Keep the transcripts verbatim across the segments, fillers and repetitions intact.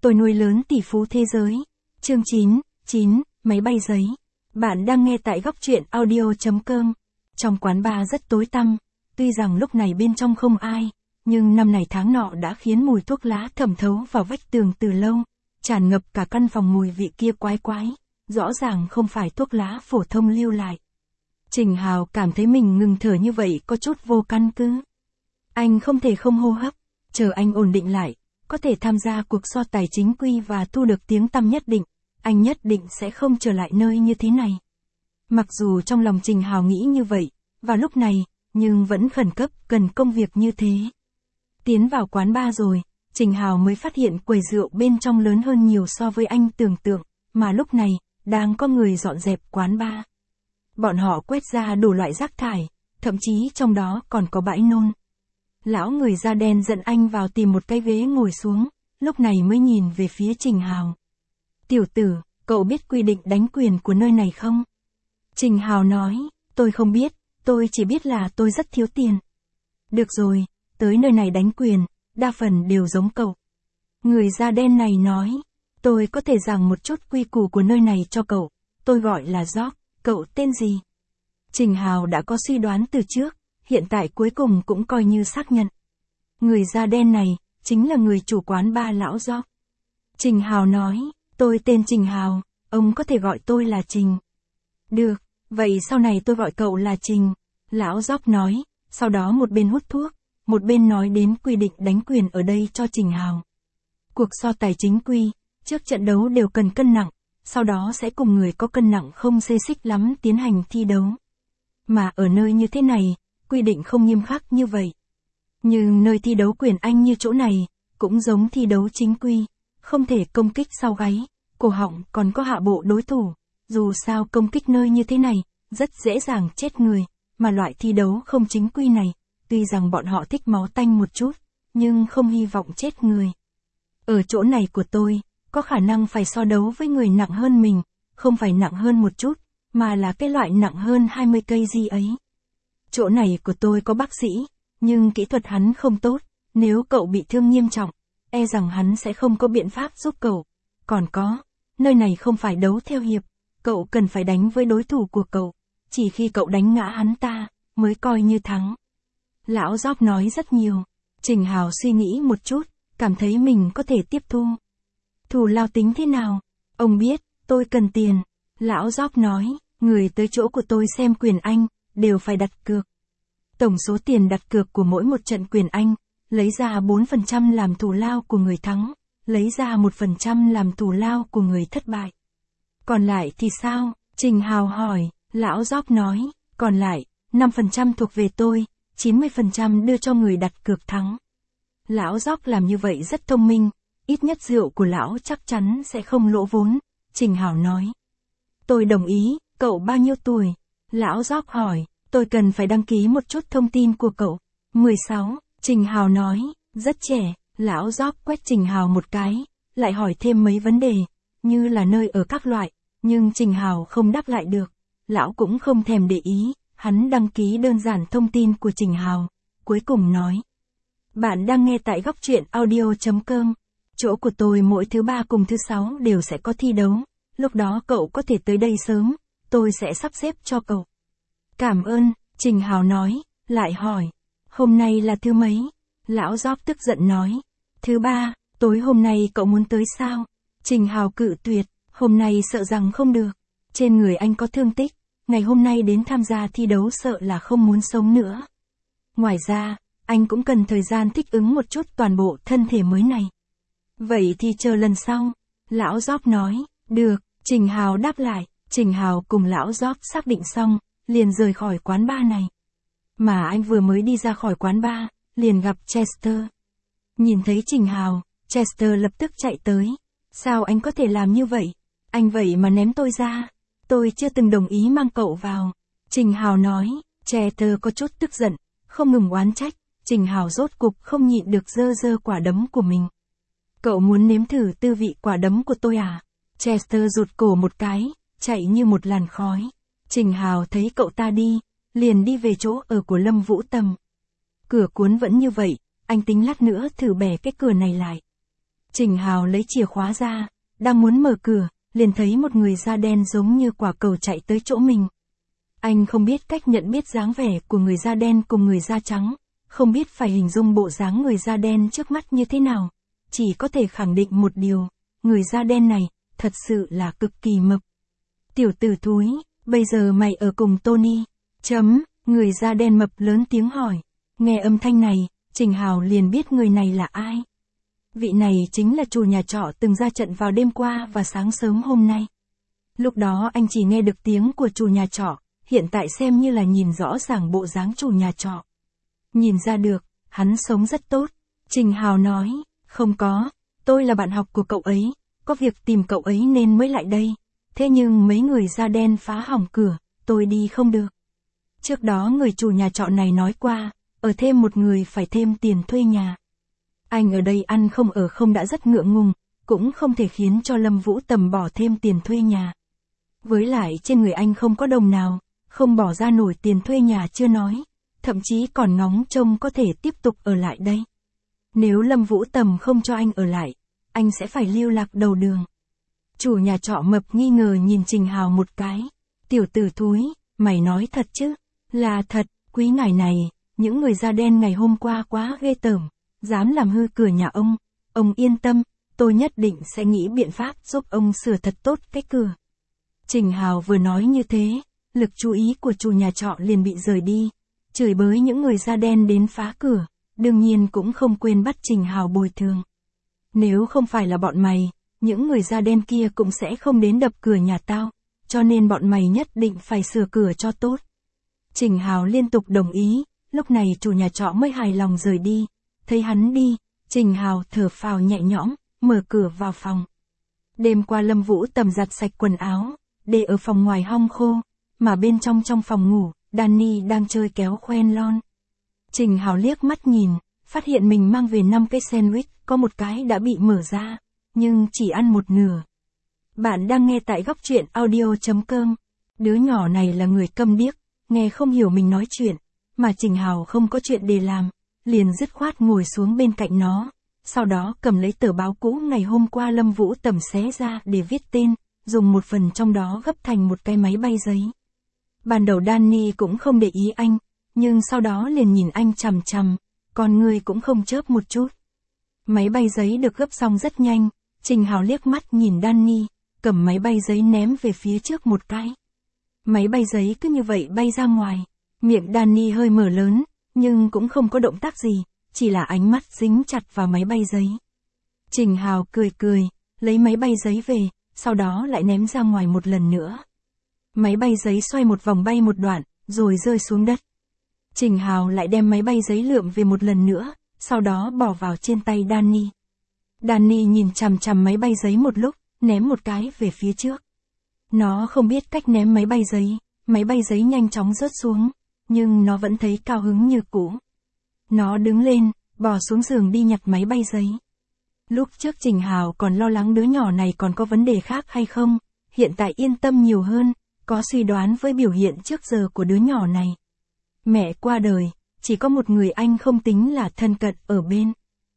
Tôi nuôi lớn tỷ phú thế giới. Chương chín, chín, máy bay giấy. Bạn đang nghe tại góc truyện audio.com. Trong quán bar rất tối tăm, tuy rằng lúc này bên trong không ai, nhưng năm này tháng nọ đã khiến mùi thuốc lá thẩm thấu vào vách tường từ lâu, tràn ngập cả căn phòng mùi vị kia quái quái, rõ ràng không phải thuốc lá phổ thông lưu lại. Trình Hào cảm thấy mình ngừng thở như vậy có chút vô căn cứ. Anh không thể không hô hấp, chờ anh ổn định lại, có thể tham gia cuộc so tài chính quy và thu được tiếng tăm nhất định, anh nhất định sẽ không trở lại nơi như thế này. Mặc dù trong lòng Trình Hào nghĩ như vậy, vào lúc này, nhưng vẫn khẩn cấp cần công việc như thế. Tiến vào quán bar rồi, Trình Hào mới phát hiện quầy rượu bên trong lớn hơn nhiều so với anh tưởng tượng, mà lúc này, đang có người dọn dẹp quán bar. Bọn họ quét ra đủ loại rác thải, thậm chí trong đó còn có bãi nôn. Lão người da đen dẫn anh vào tìm một cái ghế ngồi xuống, lúc này mới nhìn về phía Trình Hào. Tiểu tử, cậu biết quy định đánh quyền của nơi này không? Trình Hào nói, tôi không biết, tôi chỉ biết là tôi rất thiếu tiền. Được rồi, tới nơi này đánh quyền, đa phần đều giống cậu. Người da đen này nói, tôi có thể giảng một chút quy củ của nơi này cho cậu, tôi gọi là Jock, cậu tên gì? Trình Hào đã có suy đoán từ trước, hiện tại cuối cùng cũng coi như xác nhận. Người da đen này, chính là người chủ quán bar lão Jock. Trình Hào nói, tôi tên Trình Hào, ông có thể gọi tôi là Trình. Được, vậy sau này tôi gọi cậu là Trình. Lão Jock nói, sau đó một bên hút thuốc, một bên nói đến quy định đánh quyền ở đây cho Trình Hào. Cuộc so tài chính quy, trước trận đấu đều cần cân nặng, sau đó sẽ cùng người có cân nặng không xê xích lắm tiến hành thi đấu. Mà ở nơi như thế này, quy định không nghiêm khắc như vậy. Nhưng nơi thi đấu quyền Anh như chỗ này, cũng giống thi đấu chính quy, không thể công kích sau gáy, cổ họng còn có hạ bộ đối thủ, dù sao công kích nơi như thế này, rất dễ dàng chết người, mà loại thi đấu không chính quy này, tuy rằng bọn họ thích máu tanh một chút, nhưng không hy vọng chết người. Ở chỗ này của tôi, có khả năng phải so đấu với người nặng hơn mình, không phải nặng hơn một chút, mà là cái loại nặng hơn hai mươi cây gì ấy. Chỗ này của tôi có bác sĩ, nhưng kỹ thuật hắn không tốt, nếu cậu bị thương nghiêm trọng, e rằng hắn sẽ không có biện pháp giúp cậu. Còn có, nơi này không phải đấu theo hiệp, cậu cần phải đánh với đối thủ của cậu, chỉ khi cậu đánh ngã hắn ta, mới coi như thắng. Lão Jock nói rất nhiều, Trình Hào suy nghĩ một chút, cảm thấy mình có thể tiếp thu. Thù lao tính thế nào? Ông biết, tôi cần tiền. Lão Jock nói, người tới chỗ của tôi xem quyền Anh, đều phải đặt cược. Tổng số tiền đặt cược của mỗi một trận quyền Anh, lấy ra bốn phần trăm làm thù lao của người thắng, lấy ra một phần trăm làm thù lao của người thất bại. Còn lại thì sao? Trình Hào hỏi, lão Jock nói, còn lại, năm phần trăm thuộc về tôi, chín mươi phần trăm đưa cho người đặt cược thắng. Lão Jock làm như vậy rất thông minh, ít nhất rượu của lão chắc chắn sẽ không lỗ vốn, Trình Hào nói. Tôi đồng ý, cậu bao nhiêu tuổi? Lão Jock hỏi, tôi cần phải đăng ký một chút thông tin của cậu. mười sáu, Trình Hào nói, rất trẻ. Lão Jock quét Trình Hào một cái, lại hỏi thêm mấy vấn đề, như là nơi ở các loại, nhưng Trình Hào không đáp lại được. Lão cũng không thèm để ý, hắn đăng ký đơn giản thông tin của Trình Hào, cuối cùng nói. Bạn đang nghe tại góc truyện audio.com. Chỗ của tôi mỗi thứ ba cùng thứ sáu đều sẽ có thi đấu, lúc đó cậu có thể tới đây sớm, tôi sẽ sắp xếp cho cậu. Cảm ơn, Trình Hào nói, lại hỏi, hôm nay là thứ mấy? Lão Jock tức giận nói, thứ ba, tối hôm nay cậu muốn tới sao? Trình Hào cự tuyệt, hôm nay sợ rằng không được, trên người anh có thương tích, ngày hôm nay đến tham gia thi đấu sợ là không muốn sống nữa. Ngoài ra, anh cũng cần thời gian thích ứng một chút toàn bộ thân thể mới này. Vậy thì chờ lần sau, lão Jock nói, được, Trình Hào đáp lại, Trình Hào cùng lão Jock xác định xong, liền rời khỏi quán bar này. Mà anh vừa mới đi ra khỏi quán bar, liền gặp Chester. Nhìn thấy Trình Hào, Chester lập tức chạy tới. Sao anh có thể làm như vậy? Anh vậy mà ném tôi ra. Tôi chưa từng đồng ý mang cậu vào. Trình Hào nói, Chester có chút tức giận, không ngừng oán trách. Trình Hào rốt cục không nhịn được giơ giơ quả đấm của mình. Cậu muốn nếm thử tư vị quả đấm của tôi à? Chester rụt cổ một cái, chạy như một làn khói. Trình Hào thấy cậu ta đi, liền đi về chỗ ở của Lâm Vũ Tầm. Cửa cuốn vẫn như vậy, anh tính lát nữa thử bẻ cái cửa này lại. Trình Hào lấy chìa khóa ra, đang muốn mở cửa, liền thấy một người da đen giống như quả cầu chạy tới chỗ mình. Anh không biết cách nhận biết dáng vẻ của người da đen cùng người da trắng, không biết phải hình dung bộ dáng người da đen trước mắt như thế nào, chỉ có thể khẳng định một điều, người da đen này, thật sự là cực kỳ mập. Tiểu tử thúi, bây giờ mày ở cùng Tony, chấm, người da đen mập lớn tiếng hỏi. Nghe âm thanh này, Trình Hào liền biết người này là ai. Vị này chính là chủ nhà trọ từng ra trận vào đêm qua và sáng sớm hôm nay. Lúc đó anh chỉ nghe được tiếng của chủ nhà trọ, hiện tại xem như là nhìn rõ ràng bộ dáng chủ nhà trọ. Nhìn ra được, hắn sống rất tốt. Trình Hào nói, không có, tôi là bạn học của cậu ấy, có việc tìm cậu ấy nên mới lại đây. Thế nhưng mấy người da đen phá hỏng cửa, tôi đi không được. Trước đó người chủ nhà trọ này nói qua, ở thêm một người phải thêm tiền thuê nhà. Anh ở đây ăn không ở không đã rất ngượng ngùng, cũng không thể khiến cho Lâm Vũ Tầm bỏ thêm tiền thuê nhà. Với lại trên người anh không có đồng nào, không bỏ ra nổi tiền thuê nhà chưa nói, thậm chí còn ngóng trông có thể tiếp tục ở lại đây. Nếu Lâm Vũ Tầm không cho anh ở lại, anh sẽ phải lưu lạc đầu đường. Chủ nhà trọ mập nghi ngờ nhìn Trình Hào một cái. Tiểu tử thúi, mày nói thật chứ? Là thật, quý ngài này, những người da đen ngày hôm qua quá ghê tởm, dám làm hư cửa nhà ông. Ông yên tâm, tôi nhất định sẽ nghĩ biện pháp giúp ông sửa thật tốt cái cửa. Trình Hào vừa nói như thế, lực chú ý của chủ nhà trọ liền bị rời đi, chửi bới những người da đen đến phá cửa, đương nhiên cũng không quên bắt Trình Hào bồi thường. Nếu không phải là bọn mày, những người da đen kia cũng sẽ không đến đập cửa nhà tao, cho nên bọn mày nhất định phải sửa cửa cho tốt. Trình Hào liên tục đồng ý, lúc này chủ nhà trọ mới hài lòng rời đi. Thấy hắn đi, Trình Hào thở phào nhẹ nhõm, mở cửa vào phòng. Đêm qua Lâm Vũ Tầm giặt sạch quần áo, để ở phòng ngoài hong khô, mà bên trong trong phòng ngủ, Danny đang chơi kéo khoen lon. Trình Hào liếc mắt nhìn, phát hiện mình mang về năm cái sandwich, có một cái đã bị mở ra, nhưng chỉ ăn một nửa. Bạn đang nghe tại góc truyện audio chấm com. Đứa nhỏ này là người câm điếc, nghe không hiểu mình nói chuyện, mà Trình Hào không có chuyện để làm, liền dứt khoát ngồi xuống bên cạnh nó, sau đó cầm lấy tờ báo cũ ngày hôm qua Lâm Vũ Tầm xé ra để viết tên, dùng một phần trong đó gấp thành một cái máy bay giấy. Ban đầu Danny cũng không để ý anh, nhưng sau đó liền nhìn anh chằm chằm, con người cũng không chớp một chút. Máy bay giấy được gấp xong rất nhanh, Trình Hào liếc mắt nhìn Danny, cầm máy bay giấy ném về phía trước một cái. Máy bay giấy cứ như vậy bay ra ngoài, miệng Danny hơi mở lớn, nhưng cũng không có động tác gì, chỉ là ánh mắt dính chặt vào máy bay giấy. Trình Hào cười cười, lấy máy bay giấy về, sau đó lại ném ra ngoài một lần nữa. Máy bay giấy xoay một vòng bay một đoạn, rồi rơi xuống đất. Trình Hào lại đem máy bay giấy lượm về một lần nữa, sau đó bỏ vào trên tay Danny. Danny nhìn chằm chằm máy bay giấy một lúc, ném một cái về phía trước. Nó không biết cách ném máy bay giấy, máy bay giấy nhanh chóng rớt xuống, nhưng nó vẫn thấy cao hứng như cũ. Nó đứng lên, bò xuống giường đi nhặt máy bay giấy. Lúc trước Trình Hào còn lo lắng đứa nhỏ này còn có vấn đề khác hay không, hiện tại yên tâm nhiều hơn, có suy đoán với biểu hiện trước giờ của đứa nhỏ này. Mẹ qua đời, chỉ có một người anh không tính là thân cận ở bên.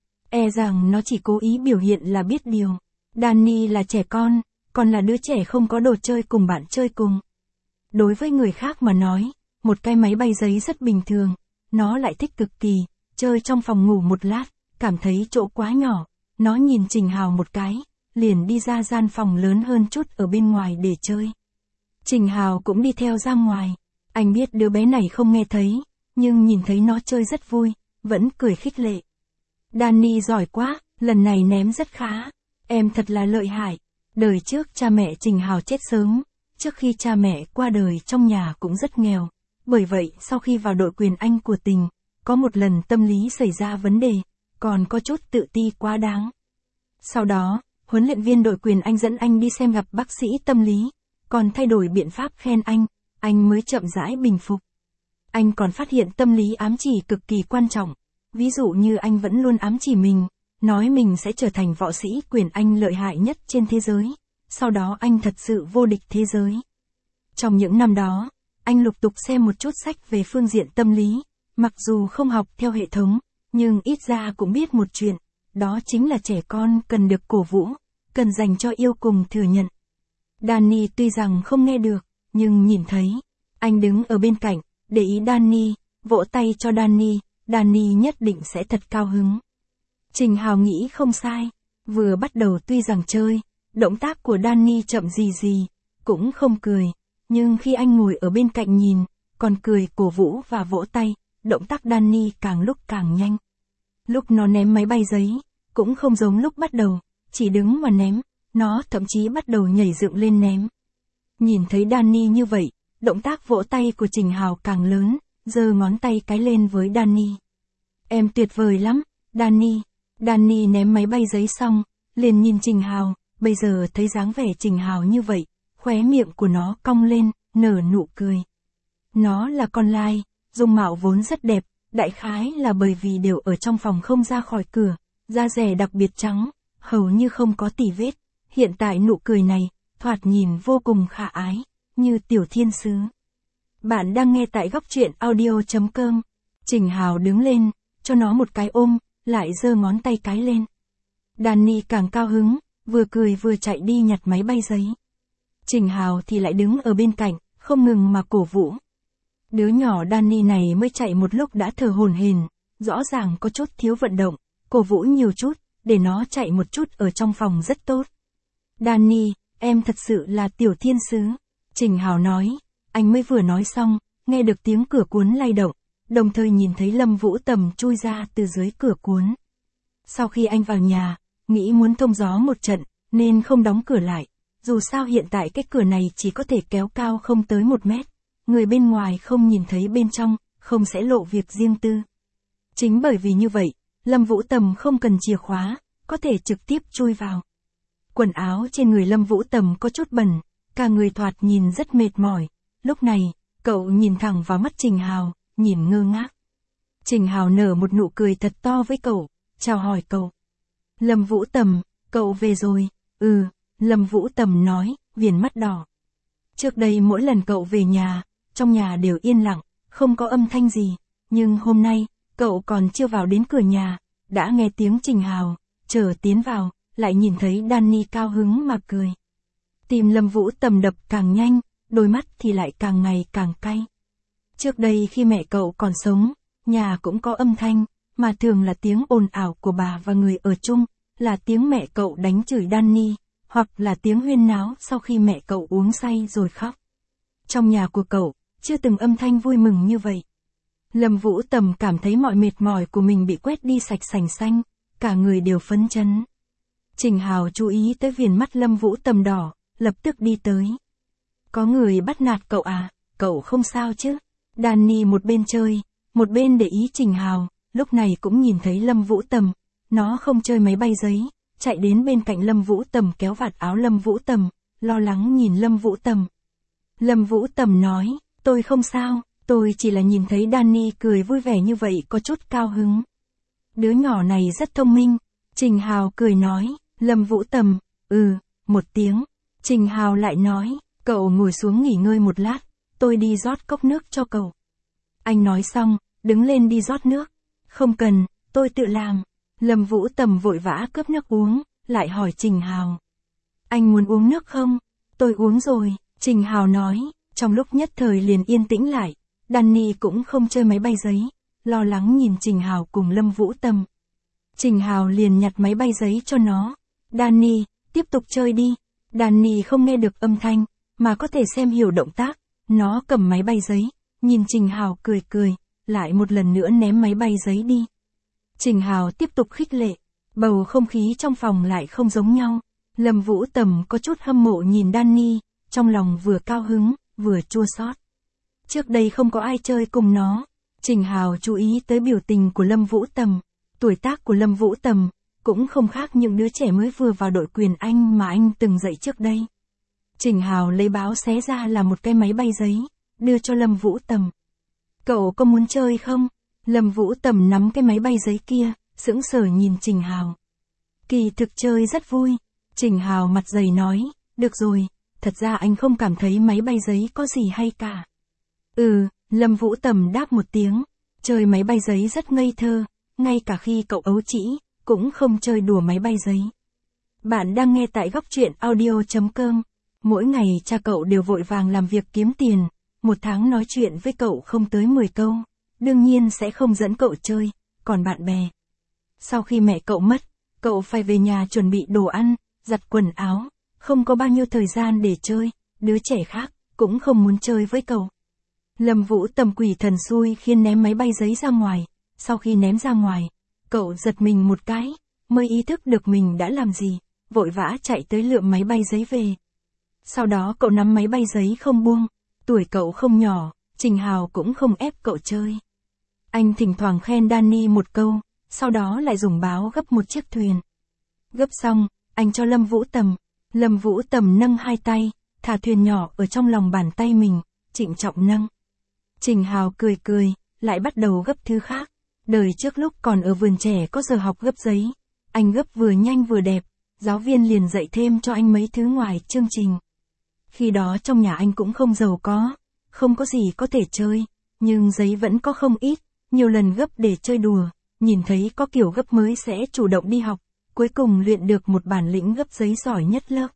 E rằng nó chỉ cố ý biểu hiện là biết điều. Danny là trẻ con, còn là đứa trẻ không có đồ chơi cùng bạn chơi cùng. Đối với người khác mà nói, một cái máy bay giấy rất bình thường, nó lại thích cực kỳ, chơi trong phòng ngủ một lát, cảm thấy chỗ quá nhỏ, nó nhìn Trình Hào một cái, liền đi ra gian phòng lớn hơn chút ở bên ngoài để chơi. Trình Hào cũng đi theo ra ngoài, anh biết đứa bé này không nghe thấy, nhưng nhìn thấy nó chơi rất vui, vẫn cười khích lệ. Danny giỏi quá, lần này ném rất khá, em thật là lợi hại. Đời trước cha mẹ Trình Hào chết sớm, trước khi cha mẹ qua đời trong nhà cũng rất nghèo, bởi vậy sau khi vào đội quyền Anh của Tình, có một lần tâm lý xảy ra vấn đề, còn có chút tự ti quá đáng. Sau đó, huấn luyện viên đội quyền Anh dẫn anh đi xem gặp bác sĩ tâm lý, còn thay đổi biện pháp khen anh, anh mới chậm rãi bình phục. Anh còn phát hiện tâm lý ám chỉ cực kỳ quan trọng, ví dụ như anh vẫn luôn ám chỉ mình, nói mình sẽ trở thành võ sĩ quyền Anh lợi hại nhất trên thế giới, sau đó anh thật sự vô địch thế giới. Trong những năm đó, anh lục tục xem một chút sách về phương diện tâm lý, mặc dù không học theo hệ thống, nhưng ít ra cũng biết một chuyện, đó chính là trẻ con cần được cổ vũ, cần dành cho yêu cùng thừa nhận. Danny tuy rằng không nghe được, nhưng nhìn thấy. Anh đứng ở bên cạnh, để ý Danny, vỗ tay cho Danny, Danny nhất định sẽ thật cao hứng. Trình Hào nghĩ không sai, vừa bắt đầu tuy rằng chơi, động tác của Danny chậm gì gì, cũng không cười, nhưng khi anh ngồi ở bên cạnh nhìn, còn cười cổ vũ và vỗ tay, động tác Danny càng lúc càng nhanh. Lúc nó ném máy bay giấy, cũng không giống lúc bắt đầu, chỉ đứng mà ném, nó thậm chí bắt đầu nhảy dựng lên ném. Nhìn thấy Danny như vậy, động tác vỗ tay của Trình Hào càng lớn, giơ ngón tay cái lên với Danny. Em tuyệt vời lắm, Danny. Danny ném máy bay giấy xong, liền nhìn Trình Hào, bây giờ thấy dáng vẻ Trình Hào như vậy, khóe miệng của nó cong lên, nở nụ cười. Nó là con lai, dung mạo vốn rất đẹp, đại khái là bởi vì đều ở trong phòng không ra khỏi cửa, da dẻ đặc biệt trắng, hầu như không có tì vết. Hiện tại nụ cười này, thoạt nhìn vô cùng khả ái, như tiểu thiên sứ. Bạn đang nghe tại góc truyện audio chấm com. Trình Hào đứng lên, cho nó một cái ôm, lại giơ ngón tay cái lên. Danny càng cao hứng, vừa cười vừa chạy đi nhặt máy bay giấy. Trình Hào thì lại đứng ở bên cạnh, không ngừng mà cổ vũ. Đứa nhỏ Danny này mới chạy một lúc đã thở hổn hển, rõ ràng có chút thiếu vận động, cổ vũ nhiều chút, để nó chạy một chút ở trong phòng rất tốt. Danny, em thật sự là tiểu thiên sứ. Trình Hào nói, anh mới vừa nói xong, nghe được tiếng cửa cuốn lay động, đồng thời nhìn thấy Lâm Vũ Tầm chui ra từ dưới cửa cuốn. Sau khi anh vào nhà, nghĩ muốn thông gió một trận, nên không đóng cửa lại, dù sao hiện tại cái cửa này chỉ có thể kéo cao không tới một mét, người bên ngoài không nhìn thấy bên trong, không sẽ lộ việc riêng tư. Chính bởi vì như vậy, Lâm Vũ Tầm không cần chìa khóa, có thể trực tiếp chui vào. Quần áo trên người Lâm Vũ Tầm có chút bẩn, cả người thoạt nhìn rất mệt mỏi. Lúc này, cậu nhìn thẳng vào mắt Trình Hào, nhìn ngơ ngác. Trình Hào nở một nụ cười thật to với cậu, chào hỏi cậu. Lâm Vũ Tầm, cậu về rồi, ừ, Lâm Vũ Tầm nói, viền mắt đỏ. Trước đây mỗi lần cậu về nhà, trong nhà đều yên lặng, không có âm thanh gì, nhưng hôm nay, cậu còn chưa vào đến cửa nhà, đã nghe tiếng Trình Hào, chờ tiến vào, lại nhìn thấy Danny cao hứng mà cười. Tim Lâm Vũ Tầm đập càng nhanh, đôi mắt thì lại càng ngày càng cay. Trước đây khi mẹ cậu còn sống, nhà cũng có âm thanh, mà thường là tiếng ồn ào của bà và người ở chung, là tiếng mẹ cậu đánh chửi Danny, hoặc là tiếng huyên náo sau khi mẹ cậu uống say rồi khóc. Trong nhà của cậu, chưa từng âm thanh vui mừng như vậy. Lâm Vũ Tầm cảm thấy mọi mệt mỏi của mình bị quét đi sạch sành xanh, cả người đều phấn chấn. Trình Hào chú ý tới viền mắt Lâm Vũ Tầm đỏ, lập tức đi tới. Có người bắt nạt cậu à, cậu không sao chứ? Danny một bên chơi, một bên để ý Trình Hào, lúc này cũng nhìn thấy Lâm Vũ Tầm, nó không chơi máy bay giấy, chạy đến bên cạnh Lâm Vũ Tầm kéo vạt áo Lâm Vũ Tầm, lo lắng nhìn Lâm Vũ Tầm. Lâm Vũ Tầm nói, tôi không sao, tôi chỉ là nhìn thấy Danny cười vui vẻ như vậy có chút cao hứng. Đứa nhỏ này rất thông minh, Trình Hào cười nói, Lâm Vũ Tầm, ừ, một tiếng. Trình Hào lại nói, cậu ngồi xuống nghỉ ngơi một lát, tôi đi rót cốc nước cho cậu. Anh nói xong, đứng lên đi rót nước. Không cần, tôi tự làm. Lâm Vũ Tầm vội vã cướp nước uống, lại hỏi Trình Hào. Anh muốn uống nước không? Tôi uống rồi, Trình Hào nói, trong lúc nhất thời liền yên tĩnh lại. Danny cũng không chơi máy bay giấy, lo lắng nhìn Trình Hào cùng Lâm Vũ Tầm. Trình Hào liền nhặt máy bay giấy cho nó. Danny, tiếp tục chơi đi. Danny không nghe được âm thanh, mà có thể xem hiểu động tác. Nó cầm máy bay giấy, nhìn Trình Hào cười cười, lại một lần nữa ném máy bay giấy đi. Trình Hào tiếp tục khích lệ, bầu không khí trong phòng lại không giống nhau. Lâm Vũ Tầm có chút hâm mộ nhìn Danny, trong lòng vừa cao hứng, vừa chua xót. Trước đây không có ai chơi cùng nó. Trình Hào chú ý tới biểu tình của Lâm Vũ Tầm. Tuổi tác của Lâm Vũ Tầm cũng không khác những đứa trẻ mới vừa vào đội quyền Anh mà anh từng dạy trước đây. Trình Hào lấy báo xé ra là một cái máy bay giấy, đưa cho Lâm Vũ Tầm. Cậu có muốn chơi không? Lâm Vũ Tầm nắm cái máy bay giấy kia, sững sờ nhìn Trình Hào. Kỳ thực chơi rất vui. Trình Hào mặt dày nói, được rồi, thật ra anh không cảm thấy máy bay giấy có gì hay cả. Ừ, Lâm Vũ Tầm đáp một tiếng, chơi máy bay giấy rất ngây thơ, ngay cả khi cậu ấu trĩ, cũng không chơi đùa máy bay giấy. Bạn đang nghe tại góc truyện audio chấm com. Mỗi ngày cha cậu đều vội vàng làm việc kiếm tiền, một tháng nói chuyện với cậu không tới mười câu, đương nhiên sẽ không dẫn cậu chơi, còn bạn bè. Sau khi mẹ cậu mất, cậu phải về nhà chuẩn bị đồ ăn, giặt quần áo, không có bao nhiêu thời gian để chơi, đứa trẻ khác cũng không muốn chơi với cậu. Lâm Vũ Tầm quỷ thần xui khiến ném máy bay giấy ra ngoài, sau khi ném ra ngoài, cậu giật mình một cái, mới ý thức được mình đã làm gì, vội vã chạy tới lượm máy bay giấy về. Sau đó cậu nắm máy bay giấy không buông, tuổi cậu không nhỏ, Trình Hào cũng không ép cậu chơi. Anh thỉnh thoảng khen Danny một câu, sau đó lại dùng báo gấp một chiếc thuyền. Gấp xong, anh cho Lâm Vũ Tầm, Lâm Vũ Tầm nâng hai tay, thả thuyền nhỏ ở trong lòng bàn tay mình, trịnh trọng nâng. Trình Hào cười cười, lại bắt đầu gấp thứ khác. Đời trước lúc còn ở vườn trẻ có giờ học gấp giấy, anh gấp vừa nhanh vừa đẹp, giáo viên liền dạy thêm cho anh mấy thứ ngoài chương trình. Khi đó trong nhà anh cũng không giàu có, không có gì có thể chơi, nhưng giấy vẫn có không ít, nhiều lần gấp để chơi đùa, nhìn thấy có kiểu gấp mới sẽ chủ động đi học, cuối cùng luyện được một bản lĩnh gấp giấy giỏi nhất lớp.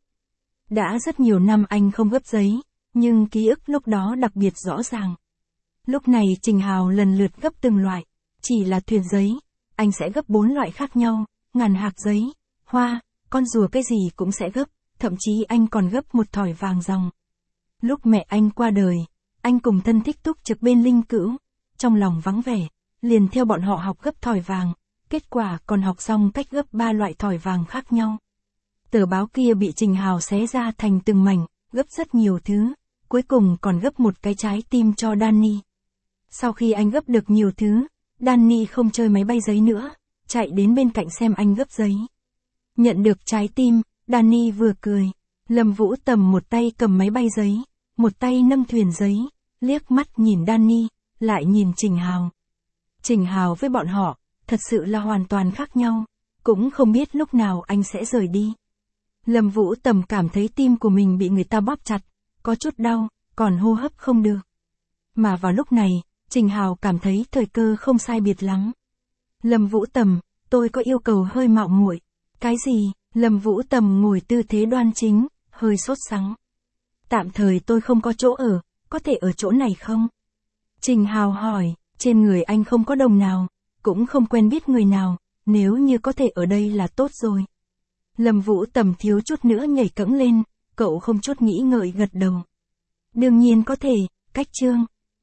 Đã rất nhiều năm anh không gấp giấy, nhưng ký ức lúc đó đặc biệt rõ ràng. Lúc này Trình Hào lần lượt gấp từng loại, chỉ là thuyền giấy, anh sẽ gấp bốn loại khác nhau, ngàn hạt giấy, hoa, con rùa cái gì cũng sẽ gấp, thậm chí anh còn gấp một thỏi vàng ròng. Lúc mẹ anh qua đời, anh cùng thân thích túc trực bên linh cữu, trong lòng vắng vẻ, liền theo bọn họ học gấp thỏi vàng, kết quả còn học xong cách gấp ba loại thỏi vàng khác nhau. Tờ báo kia bị Trình Hào xé ra thành từng mảnh, gấp rất nhiều thứ, cuối cùng còn gấp một cái trái tim cho Danny. Sau khi anh gấp được nhiều thứ, Danny không chơi máy bay giấy nữa, chạy đến bên cạnh xem anh gấp giấy. Nhận được trái tim, Danny vừa cười, Lâm Vũ Tầm một tay cầm máy bay giấy, một tay nâng thuyền giấy, liếc mắt nhìn Danny, lại nhìn Trình Hào. Trình Hào với bọn họ, thật sự là hoàn toàn khác nhau, cũng không biết lúc nào anh sẽ rời đi. Lâm Vũ Tầm cảm thấy tim của mình bị người ta bóp chặt, có chút đau, còn hô hấp không được. Mà vào lúc này, Trình Hào cảm thấy thời cơ không sai biệt lắm. Lâm Vũ Tầm, tôi có yêu cầu hơi mạo muội. Cái gì? Lâm Vũ Tầm ngồi tư thế đoan chính, hơi sốt sắng. Tạm thời tôi không có chỗ ở, có thể ở chỗ này không? Trình Hào hỏi, trên người anh không có đồng nào, cũng không quen biết người nào, nếu như có thể ở đây là tốt rồi. Lâm Vũ Tầm thiếu chút nữa nhảy cẫng lên, cậu không chút nghĩ ngợi gật đầu. Đương nhiên có thể, cách Trương,